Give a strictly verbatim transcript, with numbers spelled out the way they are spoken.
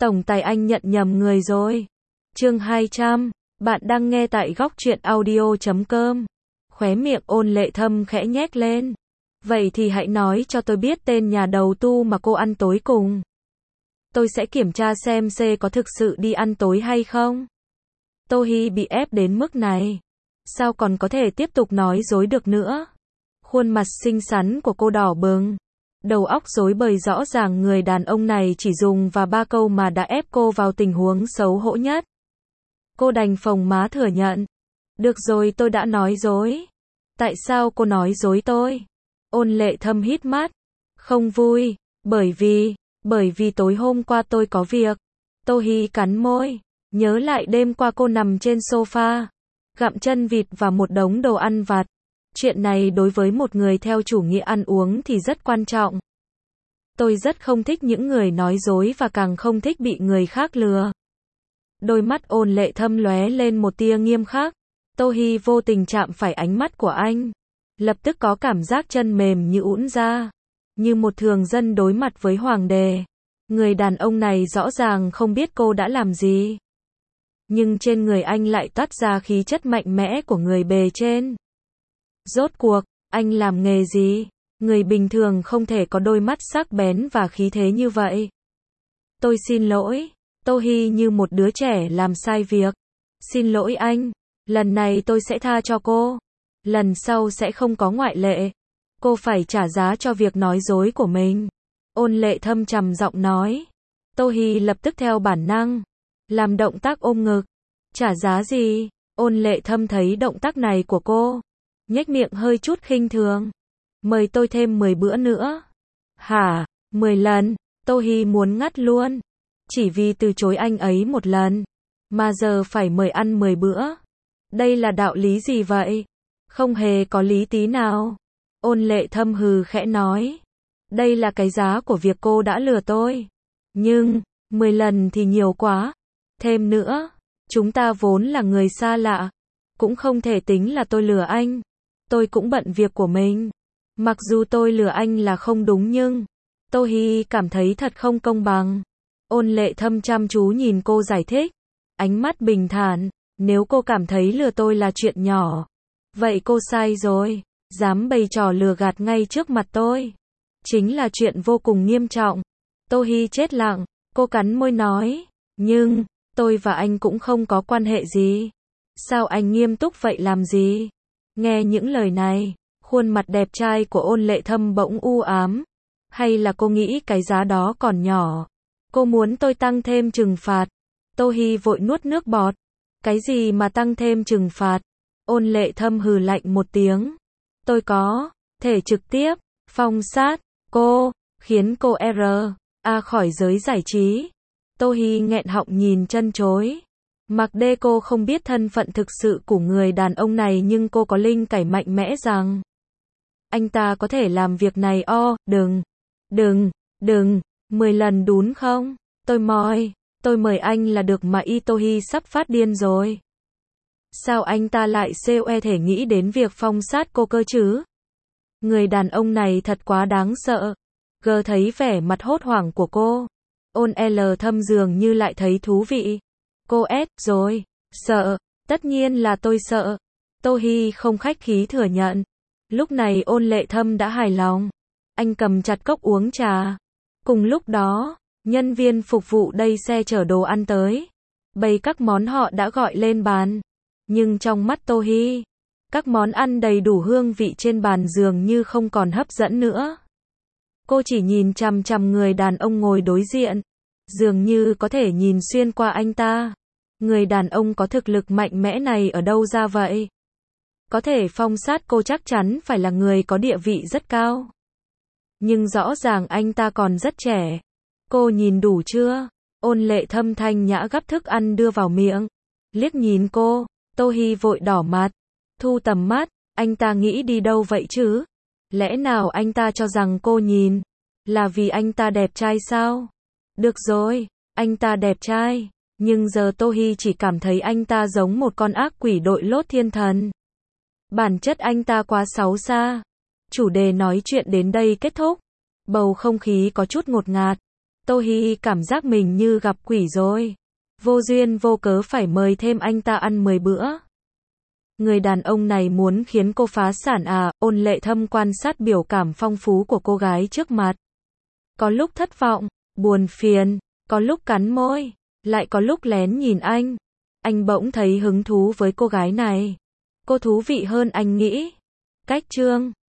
Tổng tài anh nhận nhầm người rồi. Chương hai trăm, bạn đang nghe tại góc truyện audio chấm com. Khóe miệng Ôn Lệ Thâm khẽ nhếch lên. Vậy thì hãy nói cho tôi biết tên nhà đầu tu mà cô ăn tối cùng. Tôi sẽ kiểm tra xem C có thực sự đi ăn tối hay không. Tô Hi bị ép đến mức này. Sao còn có thể tiếp tục nói dối được nữa? Khuôn mặt xinh xắn của cô đỏ bừng. Đầu óc rối bời, rõ ràng người đàn ông này chỉ dùng và ba câu mà đã ép cô vào tình huống xấu hổ nhất. Cô đành phồng má thừa nhận. Được rồi, tôi đã nói dối. Tại sao cô nói dối tôi? Ôn Lệ Thâm hít mắt. Không vui, bởi vì, bởi vì tối hôm qua tôi có việc. Tô Hi cắn môi, nhớ lại đêm qua cô nằm trên sofa, gặm chân vịt và một đống đồ ăn vặt. Chuyện này đối với một người theo chủ nghĩa ăn uống thì rất quan trọng. Tôi rất không thích những người nói dối và càng không thích bị người khác lừa. Đôi mắt Ôn Lệ Thâm lóe lên một tia nghiêm khắc. Tô Hi vô tình chạm phải ánh mắt của anh. Lập tức có cảm giác chân mềm như ũn ra. Như một thường dân đối mặt với hoàng đế. Người đàn ông này rõ ràng không biết cô đã làm gì. Nhưng trên người anh lại toát ra khí chất mạnh mẽ của người bề trên. Rốt cuộc, anh làm nghề gì? Người bình thường không thể có đôi mắt sắc bén và khí thế như vậy. Tôi xin lỗi. Tô Hi như một đứa trẻ làm sai việc. Xin lỗi anh. Lần này tôi sẽ tha cho cô. Lần sau sẽ không có ngoại lệ. Cô phải trả giá cho việc nói dối của mình. Ôn Lệ Thâm trầm giọng nói. Tô Hi lập tức theo bản năng làm động tác ôm ngực. Trả giá gì? Ôn Lệ Thâm thấy động tác này của cô, nhếch miệng hơi chút khinh thường. Mời tôi thêm mười bữa nữa. Hả? mười lần? Tô Hi muốn ngắt luôn. Chỉ vì từ chối anh ấy một lần, mà giờ phải mời ăn mười bữa. Đây là đạo lý gì vậy? Không hề có lý tí nào. Ôn Lệ Thâm hừ khẽ nói. Đây là cái giá của việc cô đã lừa tôi. Nhưng, mười lần thì nhiều quá. Thêm nữa, chúng ta vốn là người xa lạ. Cũng không thể tính là tôi lừa anh. Tôi cũng bận việc của mình. Mặc dù tôi lừa anh là không đúng nhưng Tô Hi cảm thấy thật không công bằng. Ôn Lệ Thâm chăm chú nhìn cô giải thích. Ánh mắt bình thản. Nếu cô cảm thấy lừa tôi là chuyện nhỏ, vậy cô sai rồi. Dám bày trò lừa gạt ngay trước mặt tôi, chính là chuyện vô cùng nghiêm trọng. Tô Hi chết lặng. Cô cắn môi nói. Nhưng, tôi và anh cũng không có quan hệ gì. Sao anh nghiêm túc vậy làm gì? Nghe những lời này, khuôn mặt đẹp trai của Ôn Lệ Thâm bỗng u ám. Hay là cô nghĩ cái giá đó còn nhỏ? Cô muốn tôi tăng thêm trừng phạt? Tô Hi vội nuốt nước bọt. Cái gì mà tăng thêm trừng phạt? Ôn Lệ Thâm hừ lạnh một tiếng. Tôi có thể trực tiếp phong sát cô, khiến cô R A khỏi giới giải trí. Tô Hi nghẹn họng nhìn chân chối. Mặc đê cô không biết thân phận thực sự của người đàn ông này, nhưng cô có linh cảm mạnh mẽ rằng anh ta có thể làm việc này. O, đừng, đừng, đừng, mười lần đúng không? Tôi mời, tôi mời anh là được mà. Y Tô Hi sắp phát điên rồi. Sao anh ta lại coe thể nghĩ đến việc phong sát cô cơ chứ? Người đàn ông này thật quá đáng sợ. G thấy vẻ mặt hốt hoảng của cô. Ôn L Thâm dường như lại thấy thú vị. Cô S rồi, sợ, tất nhiên là tôi sợ. Tô Hi không khách khí thừa nhận. Lúc này Ôn Lệ Thâm đã hài lòng. Anh cầm chặt cốc uống trà. Cùng lúc đó, nhân viên phục vụ đây xe chở đồ ăn tới. Bày các món họ đã gọi lên bàn. Nhưng trong mắt Tô Hi, các món ăn đầy đủ hương vị trên bàn dường như không còn hấp dẫn nữa. Cô chỉ nhìn chằm chằm người đàn ông ngồi đối diện. Dường như có thể nhìn xuyên qua anh ta. Người đàn ông có thực lực mạnh mẽ này ở đâu ra vậy? Có thể phong sát cô chắc chắn phải là người có địa vị rất cao. Nhưng rõ ràng anh ta còn rất trẻ. Cô nhìn đủ chưa? Ôn Lệ Thâm thanh nhã gắp thức ăn đưa vào miệng. Liếc nhìn cô, Tô Hi vội đỏ mặt. Thu tầm mắt, anh ta nghĩ đi đâu vậy chứ? Lẽ nào anh ta cho rằng cô nhìn là vì anh ta đẹp trai sao? Được rồi, anh ta đẹp trai. Nhưng giờ Tô Hi chỉ cảm thấy anh ta giống một con ác quỷ đội lốt thiên thần. Bản chất anh ta quá xấu xa. Chủ đề nói chuyện đến đây kết thúc. Bầu không khí có chút ngột ngạt. Tô Hi Hi cảm giác mình như gặp quỷ rồi. Vô duyên vô cớ phải mời thêm anh ta ăn mười bữa. Người đàn ông này muốn khiến cô phá sản à? Ôn Lệ Thâm quan sát biểu cảm phong phú của cô gái trước mặt. Có lúc thất vọng, buồn phiền, có lúc cắn môi, lại có lúc lén nhìn anh. Anh bỗng thấy hứng thú với cô gái này. Cô thú vị hơn anh nghĩ. Cách chương